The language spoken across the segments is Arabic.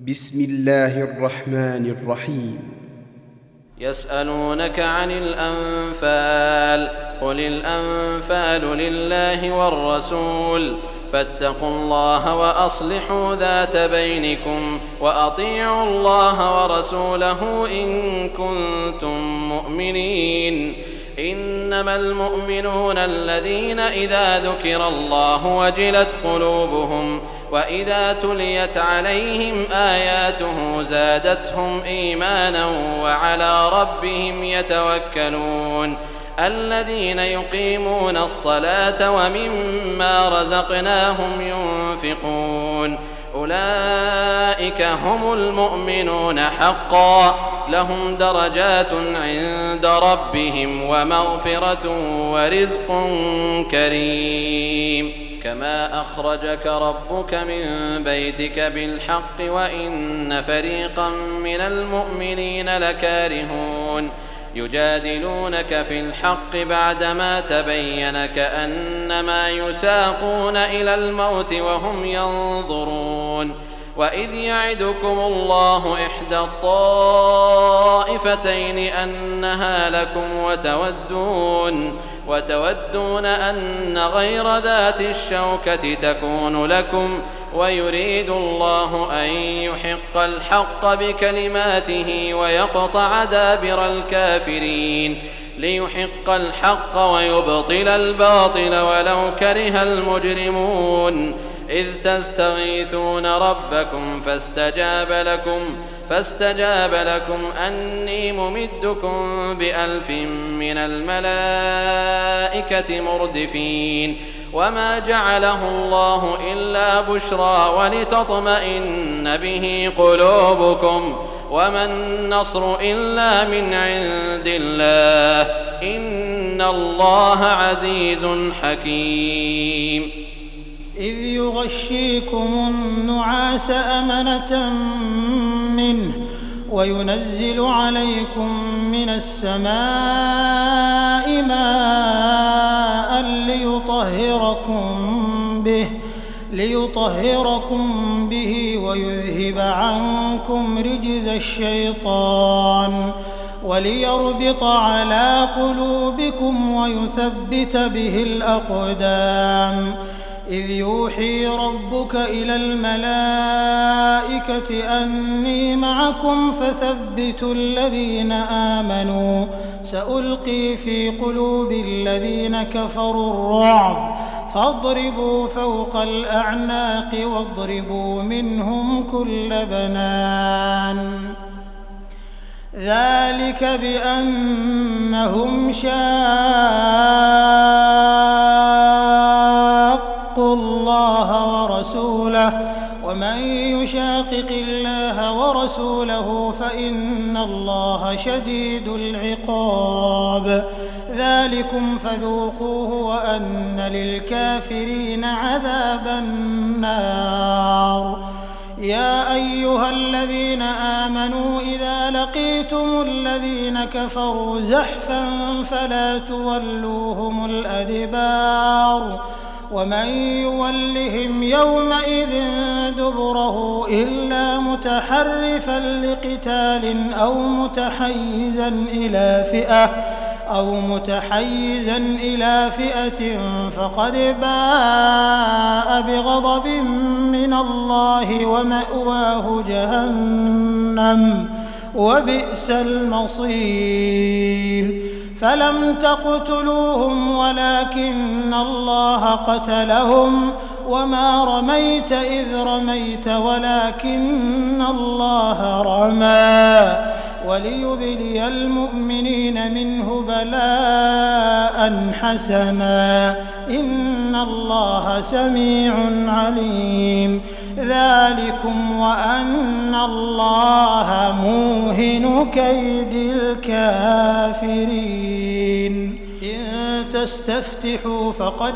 بسم الله الرحمن الرحيم. يسألونك عن الأنفال قل الأنفال لله والرسول فاتقوا الله وأصلحوا ذات بينكم وأطيعوا الله ورسوله إن كنتم مؤمنين. إنما المؤمنون الذين إذا ذكر الله وجلت قلوبهم وإذا تليت عليهم آياته زادتهم إيمانا وعلى ربهم يتوكلون. الذين يقيمون الصلاة ومما رزقناهم ينفقون أولئك هم المؤمنون حقا لهم درجات عند ربهم ومغفرة ورزق كريم. كما أخرجك ربك من بيتك بالحق وإن فريقا من المؤمنين لكارهون يجادلونك في الحق بعدما تبين كأنما يساقون إلى الموت وهم ينظرون. وإذ يعدكم الله إحدى الطائفتين أنها لكم وتودون أن غير ذات الشوكة تكون لكم ويريد الله أن يحق الحق بكلماته ويقطع دابر الكافرين ليحق الحق ويبطل الباطل ولو كره المجرمون. إذ تستغيثون ربكم فاستجاب لكم أني ممدكم ب1000 من الملائكة مردفين. وما جعله الله إلا بشرى ولتطمئن به قلوبكم وما النصر إلا من عند الله إن الله عزيز حكيم. إذ يغشيكم النعاس أمنة منه وينزل عليكم من السماء ماء ليطهركم به ويذهب عنكم رجز الشيطان وليربط على قلوبكم ويثبت به الأقدام. إذ يوحي ربك إلى الملائكة أني معكم فثبتوا الذين آمنوا سألقي في قلوب الذين كفروا الرعب فاضربوا فوق الأعناق واضربوا منهم كل بنان. ذلك بأنهم شاقوا الله ورسوله ومن يشاقق الله ورسوله فإن الله شديد العقاب. ذلكم فذوقوه وأن للكافرين عذاب النار. يا أيها الذين آمنوا إذا لقيتم الذين كفروا زحفا فلا تولوهم الأدبار ومن يولهم يومئذ دبره إلا متحرفا لقتال أو متحيزا إلى فئة فقد باء بغضب من الله ومأواه جهنم وبئس المصير. فلم تقتلوهم ولكن الله قتلهم وما رميت إذ رميت ولكن الله رمى وليبلي المؤمنين منه بلاء حسنا إن الله سميع عليم. ذلكم وأن الله موهن كيد الكافرين. إن تستفتحوا فقد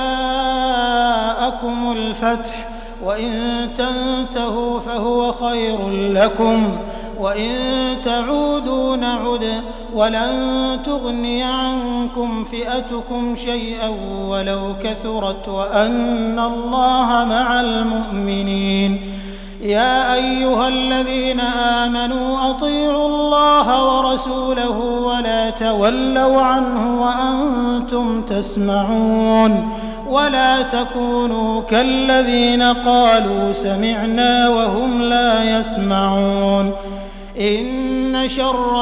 جاءكم الفتح وإن تنتهوا فهو خير لكم وإن تعودوا نعد ولن تغني عنكم فئتكم شيئا ولو كثرت وأن الله مع المؤمنين. يا أيها الذين آمنوا أطيعوا الله ورسوله ولا تولوا عنه وأنتم تسمعون ولا تكونوا كالذين قالوا سمعنا وهم لا يسمعون إن شر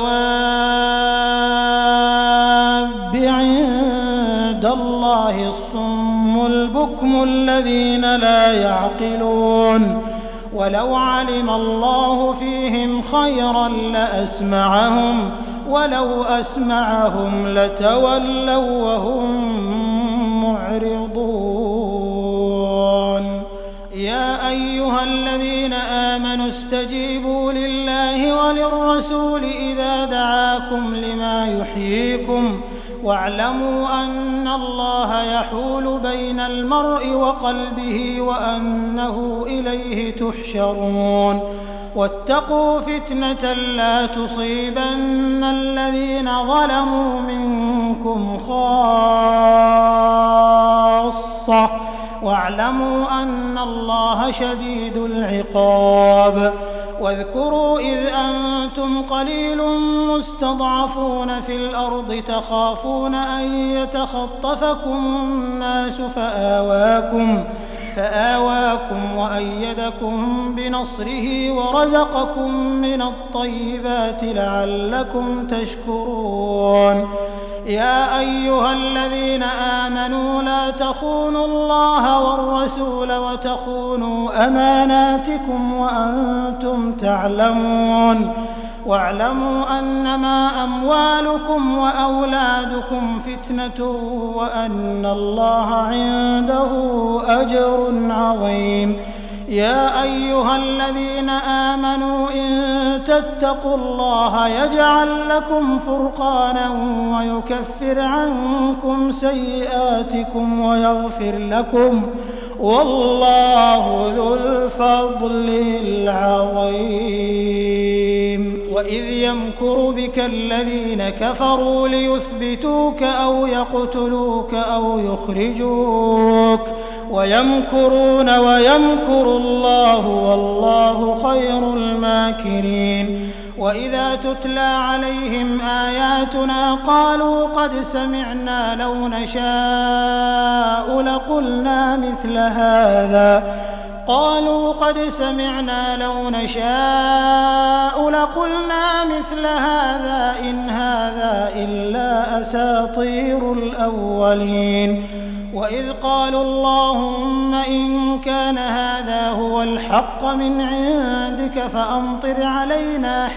الدواب عند الله الصم البكم الذين لا يعقلون ولو علم الله فيهم خيرا لأسمعهم ولو أسمعهم لتولوا وهم معرضون يا أيها الذين آمنوا استجيبوا لله وللرسول إذا دعاكم لما يحييكم واعلموا أن الله يحول بين المرء وقلبه وأنه إليه تحشرون واتقوا فتنة لا تصيبن الذين ظلموا منكم خاصة واعلموا أن الله شديد العقاب واذكروا إذ أنتم قليل مستضعفون في الأرض تخافون أن يتخطفكم الناس فآواكم وأيدكم بنصره ورزقكم من الطيبات لعلكم تشكرون يا أيها الذين آمنوا لا تخونوا الله والرسول وتخونوا أماناتكم وأنتم تعلمون واعلموا أنما أموالكم وأولادكم فتنة وأن الله عنده أجر عظيم يا أيها الذين آمنوا إن تتقوا الله يجعل لكم فرقانا ويكفر عنكم سيئاتكم ويغفر لكم والله ذو الفضل العظيم وإذ يمكر بك الذين كفروا ليثبتوك أو يقتلوك أو يخرجوك ويمكرون ويمكر الله والله خير الماكرين وإذا تتلى عليهم آياتنا قالوا قد سمعنا لو نشاء لقلنا مثل هذا إن هذا إلا أساطير الأولين وإذ قالوا اللهم إن كان هذا هو الحق من عندك فأمطر علينا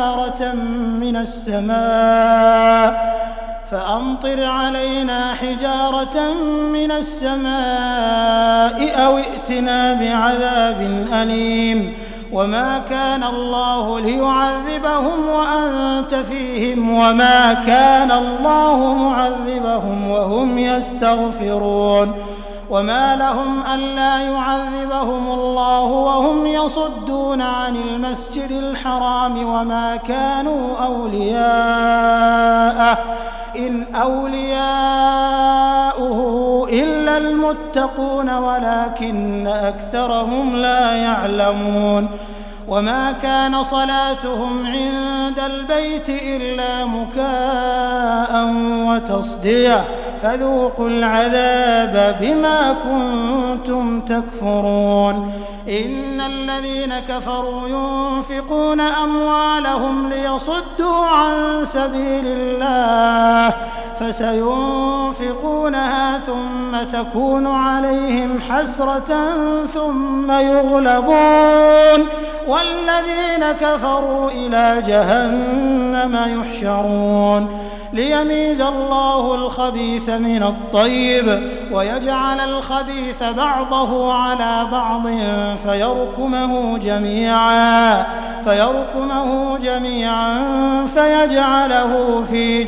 حجارة من السماء أو ائتنا بعذاب أليم وما كان الله ليعذبهم وأنت فيهم وما كان الله معذبهم وهم يستغفرون وما لهم ألا يعذبهم الله وهم يصدون عن المسجد الحرام وما كانوا أولياءه إن أولياؤه إلا المتقون ولكن أكثرهم لا يعلمون وما كان صلاتهم عند البيت إلا مكاء وتصدية فذوقوا العذاب بما كنتم تكفرون إن الذين كفروا ينفقون أموالهم ليصدوا عن سبيل الله فسينفقونها ثم تكون عليهم حسرة ثم يغلبون والذين كفروا إلى جهنم يحشرون ليميز الله الخبيث من الطيب ويجعل الخبيث بعضه على بعض فيركمه جميعا فيجعله في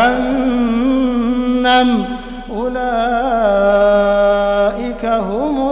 جهنم أولئك هم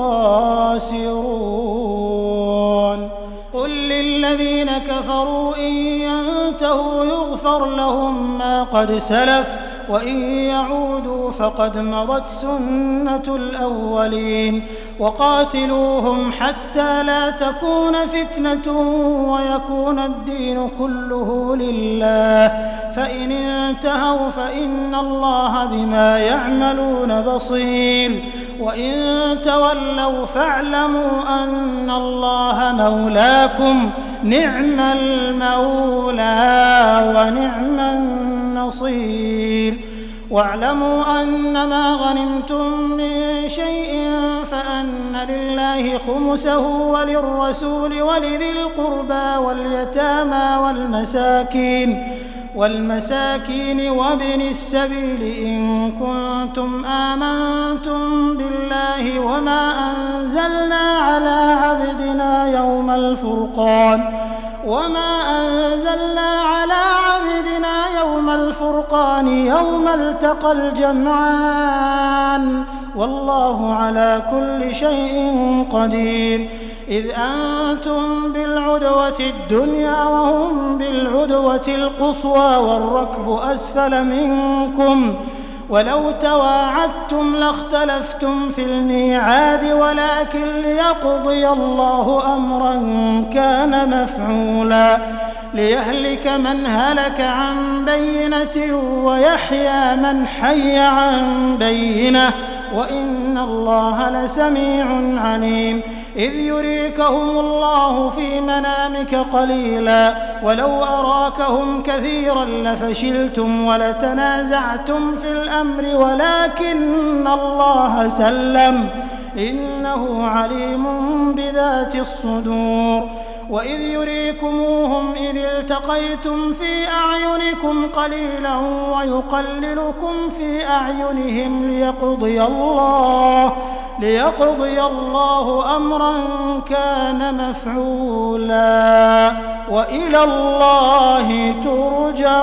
الخاسرون قل للذين كفروا إن ينتهوا يغفر لهم ما قد سلف وإن يعودوا فقد مضت سنة الأولين وقاتلوهم حتى لا تكون فتنة ويكون الدين كله لله فإن انتهوا فإن الله بما يعملون بصير وإن تولوا فاعلموا أن الله مولاكم نعم المولى ونعم النصير واعلموا أن ما غنمتم من شيء فأن لله خمسه وللرسول ولذي القربى واليتامى والمساكين وابن السبيل إن كنتم آمنتم بالله وما أنزلنا على عبدنا يوم الفرقان يوم التقى الجمعان والله على كل شيء قدير إذ أنتم بالعدوة الدنيا وهم بالعدوة القصوى والركب أسفل منكم ولو تواعدتم لاختلفتم في الميعاد ولكن ليقضي الله أمرا كان مفعولا ليهلك من هلك عن بينة ويحيى من حي عن بينة وإن الله لسميع عليم إذ يريكهم الله في منامك قليلا ولو أراكهم كثيرا لفشلتم ولتنازعتم في الأمر ولكن الله سلم إنه عليم بذات الصدور وإذ يريكموهم إذ التقيتم في أعينكم قليلا ويقللكم في أعينهم ليقضي الله أمرا كان مفعولا وإلى الله ترجع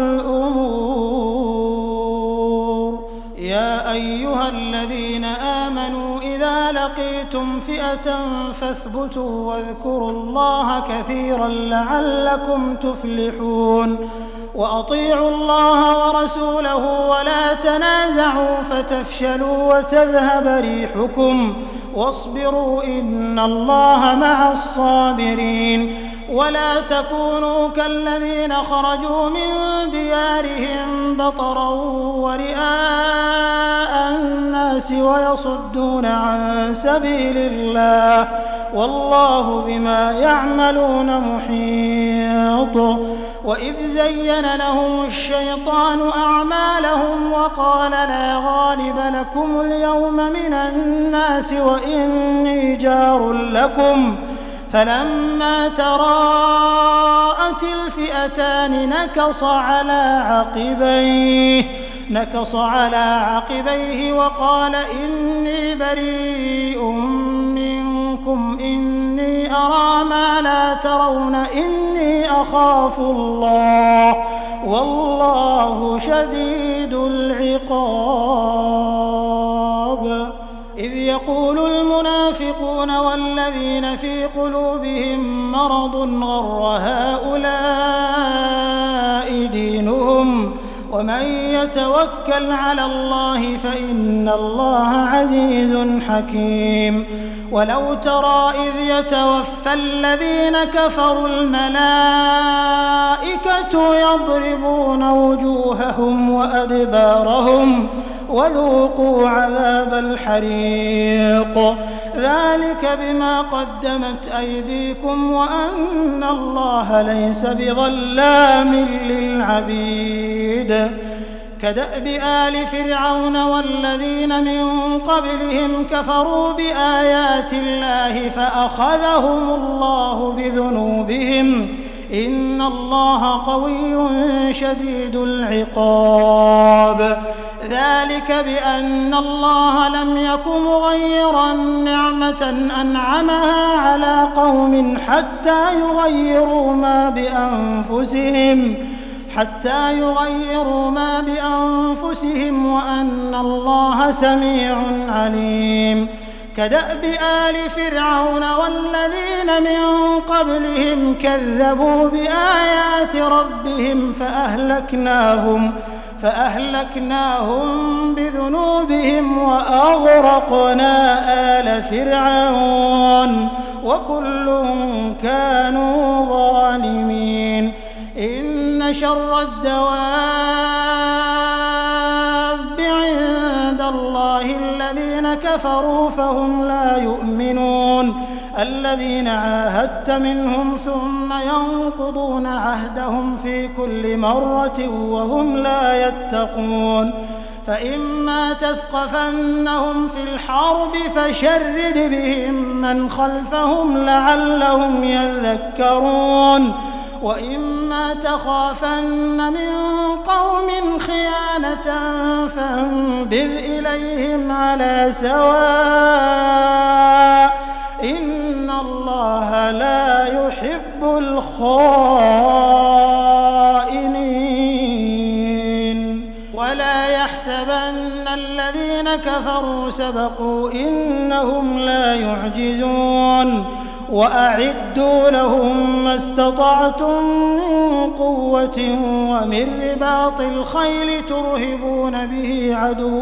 الأمور يا أيها الذين آمنوا إذا لقيتم فئة فاثبتوا واذكروا الله كثيرا لعلكم تفلحون وأطيعوا الله ورسوله ولا تنازعوا فتفشلوا وتذهب ريحكم واصبروا إن الله مع الصابرين ولا تكونوا كالذين خرجوا من ديارهم بطرا ورئاء الناس ويصدون عن سبيل الله والله بما يعملون محيط وإذ زين لهم الشيطان أعمالهم وقال لا غالب لكم اليوم من الناس وإني جار لكم فلما تراءت الفئتان نكص على عقبيه وقال إني بريء منكم إني أرى ما لا ترون إني أخاف الله والله شديد العقاب إذ يقول المنافقون والذين في قلوبهم مرض غر هؤلاء دينهم ومن يتوكل على الله فإن الله عزيز حكيم ولو ترى إذ يتوفى الذين كفروا الملائكة يضربون وجوههم وأدبارهم وذوقوا عذاب الحريق ذلك بما قدمت أيديكم وأن الله ليس بظلام للعبيد كدأب آل فرعون والذين من قبلهم كفروا بآيات الله فأخذهم الله بذنوبهم إن الله قوي شديد العقاب ذلك بأن الله لم يك مغيرا نعمة أنعمها على قوم حتى يغيروا ما بأنفسهم وأن الله سميع عليم كدأب آل فرعون والذين من قبلهم كذبوا بآيات ربهم فأهلكناهم بذنوبهم وأغرقنا آل فرعون وكل كانوا ظالمين إن شر الدواب عند الله الذين كفروا فهم لا يؤمنون الذين عاهدت منهم ثم ينقضون عهدهم في كل مرة وهم لا يتقون فإما تثقفنهم في الحرب فشرد بهم من خلفهم لعلهم يذكرون وإما تخافن من قوم خيانة فانبذ إليهم على سواء إن الله لا يحب الخائنين ولا يحسبن الذين كفروا سبقوا إنهم لا يعجزون وأعدوا لهم ما استطعتم من قوة ومن رباط الخيل ترهبون به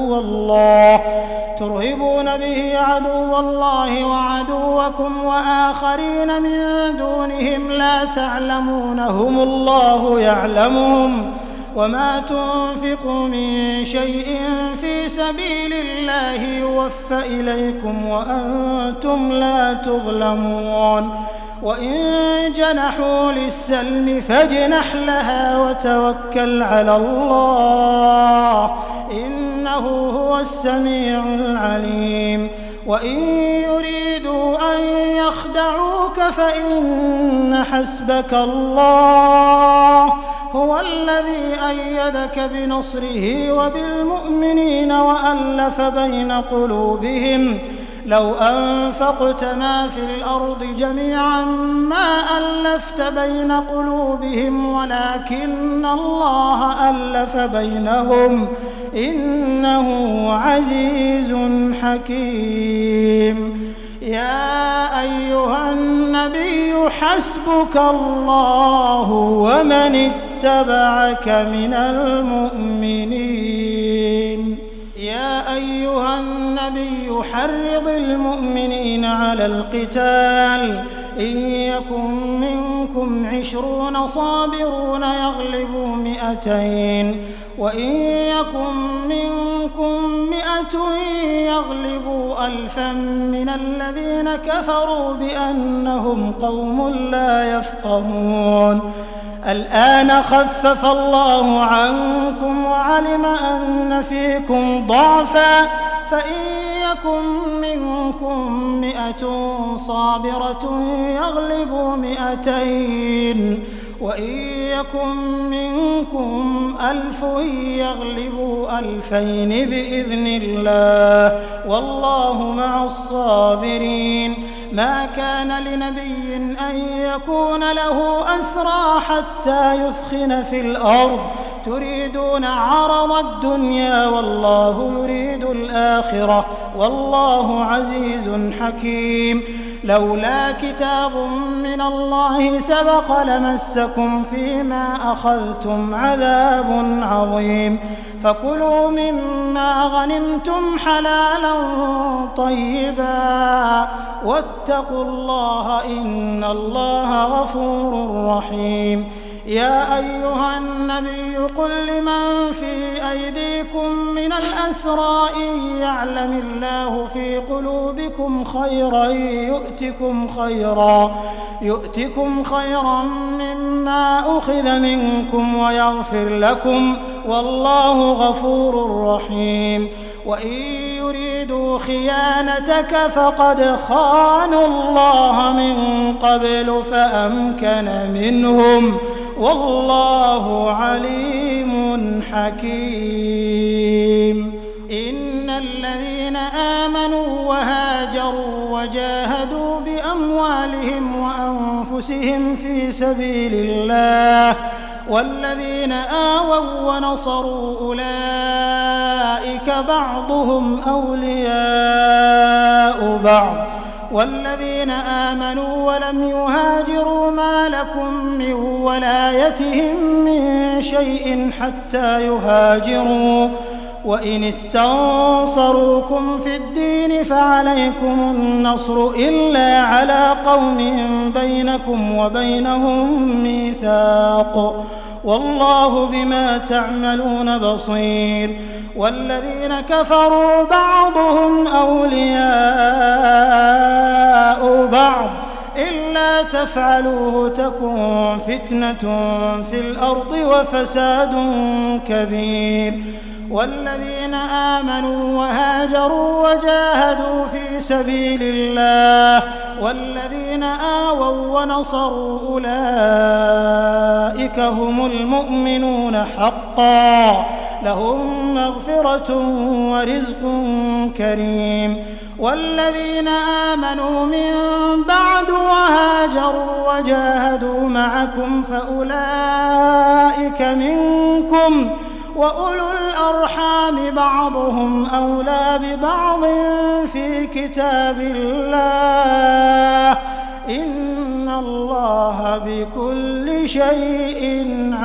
عدو الله وعدوكم وآخرين من دونهم لا تعلمونهم الله يعلمهم وما تنفقوا من شيء في سبيل الله يوفى إليكم وأنتم لا تظلمون وإن جنحوا للسلم فاجنح لها وتوكل على الله إنه هو السميع العليم وإن يريدوا أن يخدعوك فإن حسبك الله هو الذي أيدك بنصره وبالمؤمنين وألف بين قلوبهم لو أنفقت ما في الأرض جميعا ما ألفت بين قلوبهم ولكن الله ألف بينهم إنه عزيز حكيم يا أيها النبي حسبك الله ومن اتبعك من المؤمنين يا أيها النبي حرض المؤمنين على القتال إن يكن منكم 20 صابرون يغلبوا 200 وإن يكن منكم 100 يغلبوا 1000 من الذين كفروا بأنهم قوم لا يفقهون الآن خفف الله عنكم وعلم أن فيكم ضعفا فإن يكن منكم 100 صابرة يغلبوا 200 وإن يكن منكم 1000 يغلبوا 2000 بإذن الله والله مع الصابرين ما كان لنبي أن يكون له أسرى حتى يثخن في الأرض تريدون عرض الدنيا والله يريد الآخرة والله عزيز حكيم لولا كتاب من الله سبق لمسكم فيما أخذتم عذاب عظيم فكلوا مما غنمتم حلالا طيبا واتقوا الله إن الله غفور رحيم يا أيها النبي قل لمن في أيديكم من الأسرى إن يعلم الله في قلوبكم خيرا يؤتكم خيرا مما أخذ منكم ويغفر لكم والله غفور رحيم وإن يريدوا خيانتك فقد خانوا الله من قبل فأمكن منهم والله عليم حكيم إن الذين آمنوا وهاجروا وجاهدوا بأموالهم وأنفسهم في سبيل الله والذين آووا ونصروا أولئك بعضهم أولياء بعض والذين آمنوا ولم يهاجروا ما لكم من ولايتهم من شيء حتى يهاجروا وإن استنصروكم في الدين فعليكم النصر إلا على قوم بينكم وبينهم ميثاق والله بما تعملون بصير والذين كفروا بعضهم أولياء بعض إلا تفعلوه تكن فتنة في الأرض وفساد كبير والذين آمنوا وهاجروا وجاهدوا في سبيل الله والذين آووا ونصروا أولئك هم المؤمنون حقا لهم مغفرة ورزق كريم والذين آمنوا من بعد وهاجروا وجاهدوا معكم فأولئك منكم وأولو الأرحام بعضهم أولى ببعض في كتاب الله إن الله بكل شيء